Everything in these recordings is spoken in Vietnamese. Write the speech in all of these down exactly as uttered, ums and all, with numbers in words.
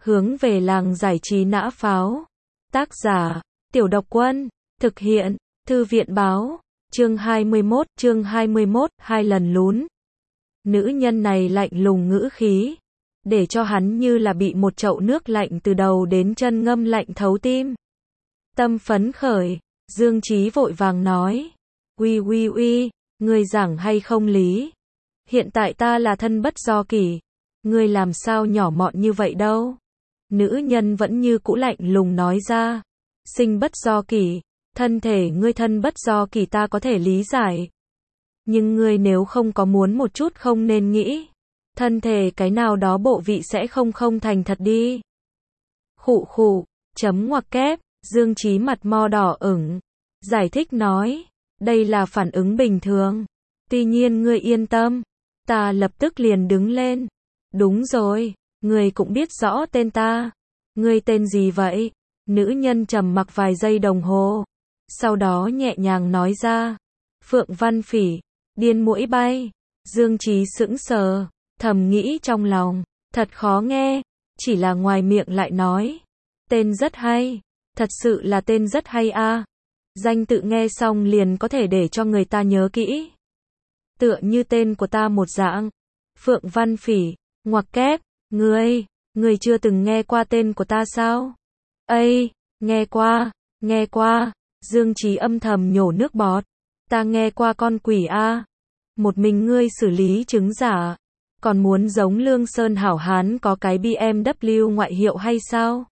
Hướng về làng giải trí nã pháo. Tác giả, Tiểu Độc Quân. Thực hiện, Thư viện báo. Chương hai mươi mốt, chương hai mươi mốt, hai lần lún. Nữ nhân này lạnh lùng ngữ khí, để cho hắn như là bị một chậu nước lạnh từ đầu đến chân ngâm lạnh thấu tim. Tâm phấn khởi, Dương Chí vội vàng nói, uy uy uy, ngươi giảng hay không lý. Hiện tại ta là thân bất do kỷ, ngươi làm sao nhỏ mọn như vậy đâu. Nữ nhân vẫn như cũ lạnh lùng nói ra, sinh bất do kỷ, thân thể ngươi thân bất do kỷ ta có thể lý giải. Nhưng ngươi nếu không có muốn một chút không nên nghĩ, thân thể cái nào đó bộ vị sẽ không không thành thật đi. Khụ khụ, chấm ngoặc kép, Dương Chí mặt mo đỏ ửng, giải thích nói, đây là phản ứng bình thường. Tuy nhiên ngươi yên tâm, ta lập tức liền đứng lên. Đúng rồi, ngươi cũng biết rõ tên ta. Ngươi tên gì vậy? Nữ nhân trầm mặc vài giây đồng hồ, sau đó nhẹ nhàng nói ra, Phượng Văn Phỉ. Điên muỗi bay. Dương Chí sững sờ, thầm nghĩ trong lòng, thật khó nghe, chỉ là ngoài miệng lại nói, tên rất hay, thật sự là tên rất hay a. À. Danh tự nghe xong liền có thể để cho người ta nhớ kỹ. Tựa như tên của ta một dạng. Phượng Văn Phỉ, ngoặc kép, ngươi, ngươi chưa từng nghe qua tên của ta sao? Ây, nghe qua, nghe qua, Dương Chí âm thầm nhổ nước bọt. Ta nghe qua con quỷ a. Một mình ngươi xử lý chứng giả, còn muốn giống Lương Sơn hảo hán có cái B M W ngoại hiệu hay sao?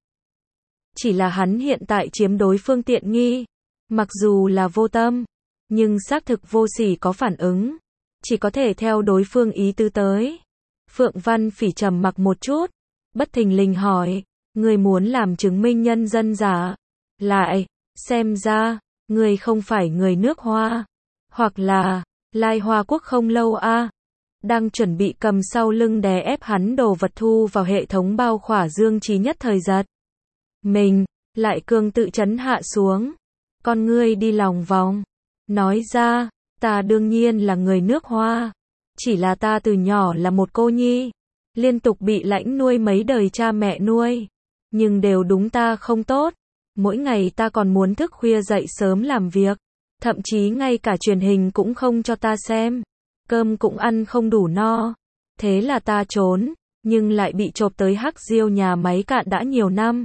Chỉ là hắn hiện tại chiếm đối phương tiện nghi, mặc dù là vô tâm, nhưng xác thực vô sỉ có phản ứng, chỉ có thể theo đối phương ý tứ tới. Phượng Văn Phỉ trầm mặc một chút, bất thình lình hỏi, ngươi muốn làm chứng minh nhân dân giả? Lại, xem ra, ngươi không phải người nước Hoa, hoặc là Lai Hoa Quốc không lâu a. À. Đang chuẩn bị cầm sau lưng đè ép hắn đồ vật thu vào hệ thống bao khỏa Dương Chí nhất thời giật mình, lại cường tự chấn hạ xuống. Con ngươi đi lòng vòng, nói ra, ta đương nhiên là người nước Hoa, chỉ là ta từ nhỏ là một cô nhi, liên tục bị lãnh nuôi mấy đời cha mẹ nuôi, nhưng đều đúng ta không tốt, mỗi ngày ta còn muốn thức khuya dậy sớm làm việc, thậm chí ngay cả truyền hình cũng không cho ta xem, cơm cũng ăn không đủ no, thế là ta trốn, nhưng lại bị chộp tới Hắc Diêu nhà máy cạn đã nhiều năm.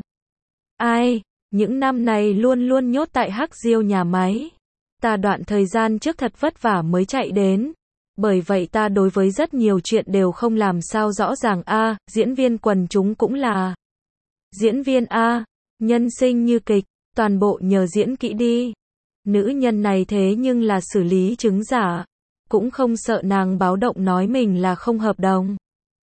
Ai, những năm này luôn luôn nhốt tại Hắc Diêu nhà máy, ta đoạn thời gian trước thật vất vả mới chạy đến, bởi vậy ta đối với rất nhiều chuyện đều không làm sao rõ ràng a. À, diễn viên quần chúng cũng là diễn viên a, à, nhân sinh như kịch, toàn bộ nhờ diễn kỹ đi. Nữ nhân này thế nhưng là xử lý chứng giả, cũng không sợ nàng báo động nói mình là không hợp đồng.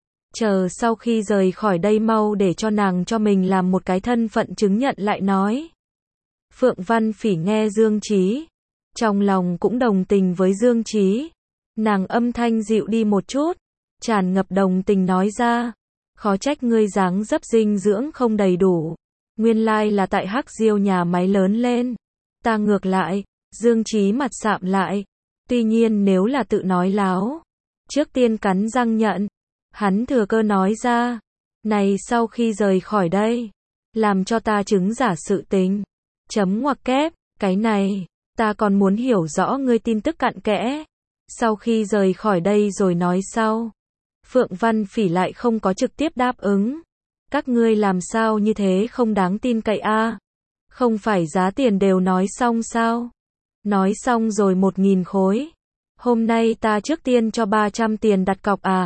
Chờ sau khi rời khỏi đây mau để cho nàng cho mình làm một cái thân phận chứng nhận lại nói. Phượng Văn Phỉ nghe Dương Chí, trong lòng cũng đồng tình với Dương Chí. Nàng âm thanh dịu đi một chút, tràn ngập đồng tình nói ra, khó trách ngươi dáng dấp dinh dưỡng không đầy đủ, nguyên lai là tại Hắc Diêu nhà máy lớn lên. Ta ngược lại, Dương Chí mặt sạm lại, tuy nhiên nếu là tự nói láo, trước tiên cắn răng nhận. Hắn thừa cơ nói ra, này sau khi rời khỏi đây, làm cho ta chứng giả sự tình. Chấm ngoặc kép, cái này, ta còn muốn hiểu rõ ngươi tin tức cặn kẽ. Sau khi rời khỏi đây rồi nói sau. Phượng Văn Phỉ lại không có trực tiếp đáp ứng. Các ngươi làm sao như thế không đáng tin cậy a? À? Không phải giá tiền đều nói xong sao? Nói xong rồi một nghìn khối. Hôm nay ta trước tiên cho ba trăm tiền đặt cọc à?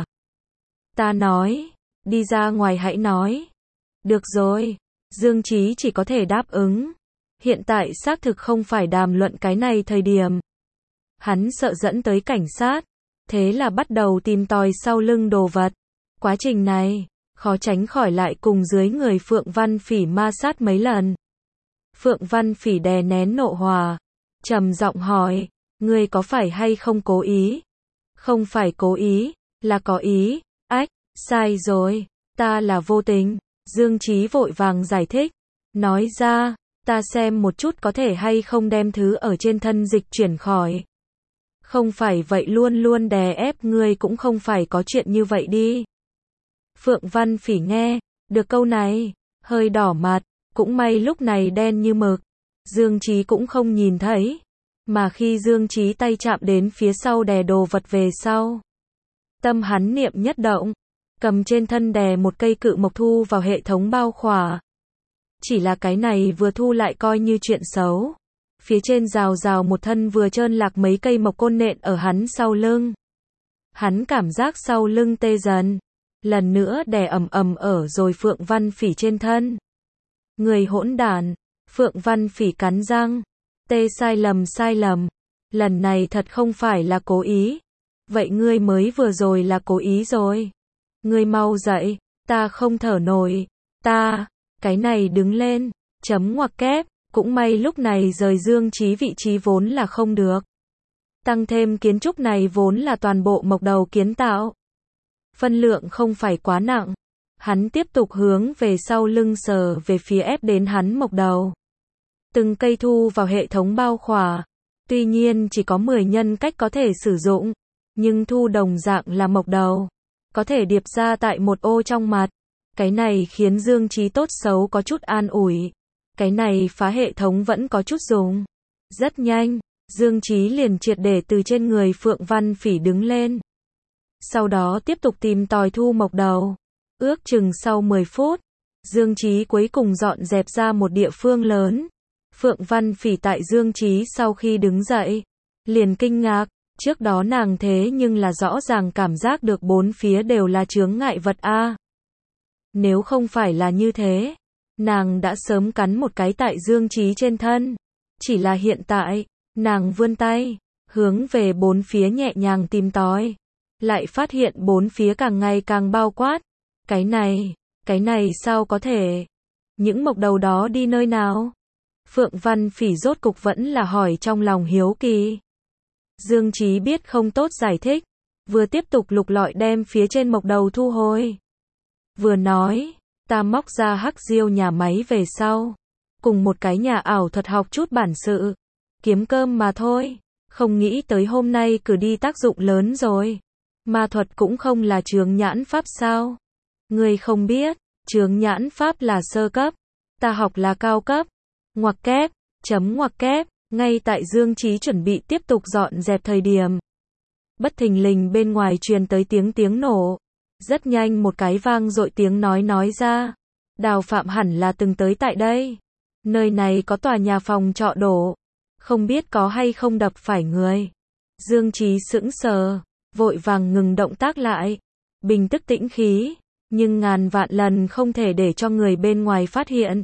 Ta nói, đi ra ngoài hãy nói. Được rồi, Dương Chí chỉ có thể đáp ứng. Hiện tại xác thực không phải đàm luận cái này thời điểm. Hắn sợ dẫn tới cảnh sát, thế là bắt đầu tìm tòi sau lưng đồ vật. Quá trình này, khó tránh khỏi lại cùng dưới người Phượng Văn Phỉ ma sát mấy lần. Phượng Văn Phỉ đè nén nộ hòa, trầm giọng hỏi, ngươi có phải hay không cố ý? Không phải cố ý, là có ý. Ách, sai rồi, ta là vô tình. Dương Chí vội vàng giải thích, nói ra, ta xem một chút có thể hay không đem thứ ở trên thân dịch chuyển khỏi. Không phải vậy luôn luôn đè ép ngươi cũng không phải có chuyện như vậy đi. Phượng Văn Phỉ nghe, Được câu này, hơi đỏ mặt, cũng may lúc này đen như mực. Dương Chí cũng không nhìn thấy. Mà khi Dương Chí tay chạm đến phía sau đè đồ vật về sau. Tâm hắn niệm nhất động, cầm trên thân đè một cây cự mộc thu vào hệ thống bao khỏa. Chỉ là cái này vừa thu lại coi như chuyện xấu. Phía trên rào rào một thân vừa trơn lạc mấy cây mộc côn nện ở hắn sau lưng. Hắn cảm giác sau lưng tê dần. Lần nữa đè ầm ầm ở rồi Phượng Văn Phỉ trên thân. Người hỗn đản. Phượng Văn Phỉ cắn răng. Tê sai lầm sai lầm. Lần này thật không phải là cố ý. Vậy ngươi mới vừa rồi là cố ý rồi. Ngươi mau dậy. Ta không thở nổi. Ta. Cái này đứng lên. Chấm ngoặc kép. Cũng may lúc này rời Dương Chí vị trí vốn là không được. Tăng thêm kiến trúc này vốn là toàn bộ mộc đầu kiến tạo. Phân lượng không phải quá nặng. Hắn tiếp tục hướng về sau lưng sờ về phía ép đến hắn mộc đầu. Từng cây thu vào hệ thống bao khỏa. Tuy nhiên chỉ có mười nhân cách có thể sử dụng. Nhưng thu đồng dạng là mộc đầu. Có thể điệp ra tại một ô trong mặt. Cái này khiến Dương Chí tốt xấu có chút an ủi. Cái này phá hệ thống vẫn có chút dùng. Rất nhanh, Dương Chí liền triệt để từ trên người Phượng Văn Phỉ đứng lên. Sau đó tiếp tục tìm tòi thu mộc đầu. Ước chừng sau mười phút, Dương Chí cuối cùng dọn dẹp ra một địa phương lớn. Phượng Văn Phỉ tại Dương Chí sau khi đứng dậy, liền kinh ngạc, trước đó nàng thế nhưng là rõ ràng cảm giác được bốn phía đều là chướng ngại vật a. Nếu không phải là như thế, nàng đã sớm cắn một cái tại Dương Chí trên thân. Chỉ là hiện tại, nàng vươn tay, hướng về bốn phía nhẹ nhàng tìm tòi. Lại phát hiện bốn phía càng ngày càng bao quát. Cái này, cái này sao có thể? Những mộc đầu đó đi nơi nào? Phượng Văn Phỉ rốt cục vẫn là hỏi trong lòng hiếu kỳ. Dương Chí biết không tốt giải thích. Vừa tiếp tục lục lọi đem phía trên mộc đầu thu hồi. Vừa nói, ta móc ra hắc diêu nhà máy về sau. Cùng một cái nhà ảo thuật học chút bản sự. Kiếm cơm mà thôi. Không nghĩ tới hôm nay cử đi tác dụng lớn rồi. Ma thuật cũng không là chướng nhãn pháp sao? Ngươi không biết, chướng nhãn pháp là sơ cấp. Ta học là cao cấp. Ngoặc kép, chấm ngoặc kép. Ngay tại Dương Chí chuẩn bị tiếp tục dọn dẹp thời điểm. Bất thình lình bên ngoài truyền tới tiếng tiếng nổ. Rất nhanh một cái vang dội tiếng nói nói ra. Đào Phạm hẳn là từng tới tại đây. Nơi này có tòa nhà phòng trọ đổ. Không biết có hay không đập phải người. Dương Chí sững sờ, vội vàng ngừng động tác lại. Bình tức tĩnh khí, nhưng ngàn vạn lần không thể để cho người bên ngoài phát hiện.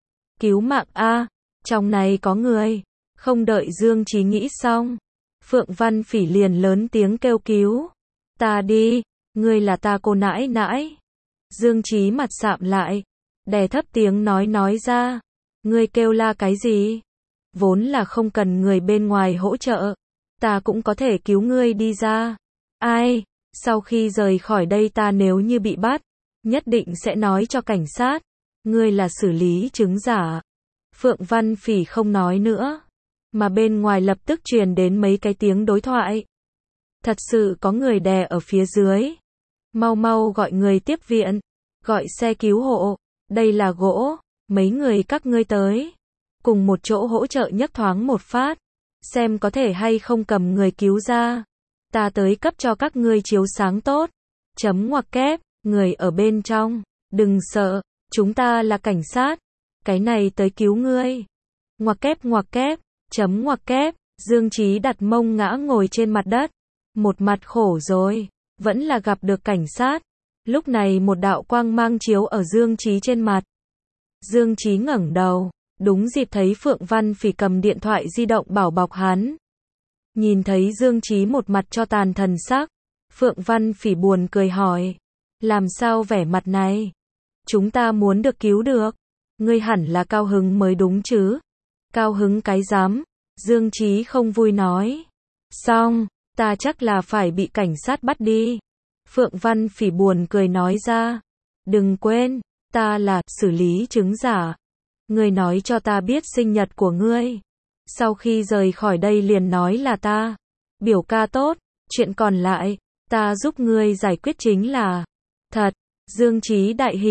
Cứu mạng a, trong này có người. Không đợi Dương Chí nghĩ xong, Phượng Văn Phỉ liền lớn tiếng kêu cứu. Ta đi, ngươi là ta cô nãi nãi. Dương Chí mặt sạm lại, đè thấp tiếng nói nói ra. Ngươi kêu la cái gì? Vốn là không cần người bên ngoài hỗ trợ. Ta cũng có thể cứu ngươi đi ra. Ai? Sau khi rời khỏi đây ta nếu như bị bắt, nhất định sẽ nói cho cảnh sát. Ngươi là xử lý chứng giả. Phượng Văn Phỉ không nói nữa. Mà bên ngoài lập tức truyền đến mấy cái tiếng đối thoại. Thật sự có người đè ở phía dưới. Mau mau gọi người tiếp viện. Gọi xe cứu hộ. Đây là gỗ. Mấy người các ngươi tới. Cùng một chỗ hỗ trợ nhấc thoáng một phát. Xem có thể hay không cầm người cứu ra. Ta tới cấp cho các ngươi chiếu sáng tốt. Chấm ngoặc kép. Người ở bên trong. Đừng sợ. Chúng ta là cảnh sát. Cái này tới cứu ngươi. Ngoặc kép ngoặc kép. Chấm ngoặc kép. Dương Chí đặt mông ngã ngồi trên mặt đất. Một mặt khổ rồi. Vẫn là gặp được cảnh sát. Lúc này một đạo quang mang chiếu ở Dương Chí trên mặt. Dương Chí ngẩng đầu. Đúng dịp thấy Phượng Văn Phỉ cầm điện thoại di động bảo bọc hắn. Nhìn thấy Dương Chí một mặt cho tàn thần sắc. Phượng Văn Phỉ buồn cười hỏi. Làm sao vẻ mặt này? Chúng ta muốn được cứu được. Ngươi hẳn là cao hứng mới đúng chứ? Cao hứng cái dám. Dương Chí không vui nói. Xong, ta chắc là phải bị cảnh sát bắt đi. Phượng Văn Phỉ buồn cười nói ra. Đừng quên, ta là xử lý chứng giả. Ngươi nói cho ta biết sinh nhật của ngươi. Sau khi rời khỏi đây liền nói là ta. Biểu ca tốt, chuyện còn lại, ta giúp ngươi giải quyết chính là. Thật, Dương Chí đại hỉ.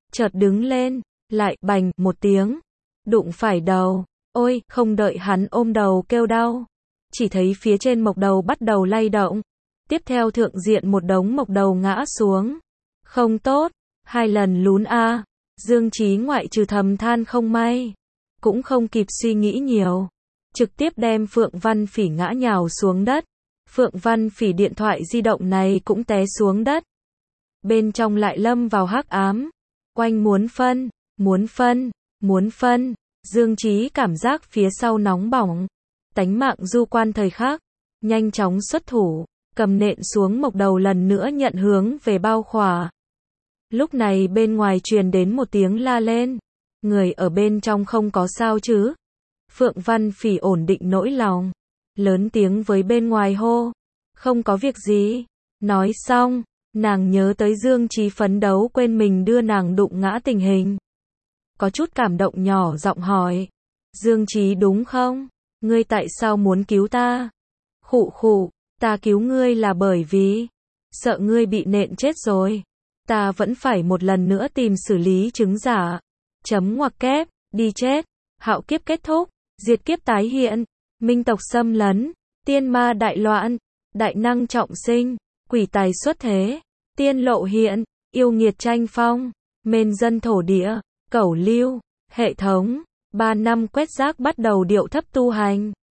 chợt đứng lên, lại bành một tiếng, đụng phải đầu. Ôi, không đợi hắn ôm đầu kêu đau, chỉ thấy phía trên mộc đầu bắt đầu lay động. Tiếp theo thượng diện một đống mộc đầu ngã xuống. Không tốt, hai lần lún a. Dương Chí ngoại trừ thầm than không may, cũng không kịp suy nghĩ nhiều, trực tiếp đem Phượng Văn Phỉ ngã nhào xuống đất. Phượng Văn Phỉ điện thoại di động này cũng té xuống đất. Bên trong lại lâm vào hắc ám. Oanh muốn phân, muốn phân, muốn phân. Dương Chí cảm giác phía sau nóng bỏng. Tánh mạng du quan thời khắc, nhanh chóng xuất thủ, cầm nện xuống mộc đầu lần nữa nhận hướng về bao khỏa. Lúc này bên ngoài truyền đến một tiếng la lên. Người ở bên trong không có sao chứ? Phượng Văn Phỉ ổn định nỗi lòng, lớn tiếng với bên ngoài hô. Không có việc gì. Nói xong, nàng nhớ tới Dương Chí phấn đấu quên mình đưa nàng đụng ngã tình hình. Có chút cảm động nhỏ giọng hỏi. Dương Chí đúng không? Ngươi tại sao muốn cứu ta? Khụ khụ, ta cứu ngươi là bởi vì sợ ngươi bị nện chết rồi. Ta vẫn phải một lần nữa tìm xử lý chứng giả. Chấm ngoặc kép, đi chết. Hạo kiếp kết thúc, diệt kiếp tái hiện, minh tộc xâm lấn, tiên ma đại loạn, đại năng trọng sinh, quỷ tài xuất thế, tiên lộ hiện, yêu nghiệt tranh phong, mên dân thổ địa, cẩu lưu, hệ thống, ba năm quét rác bắt đầu điệu thấp tu hành.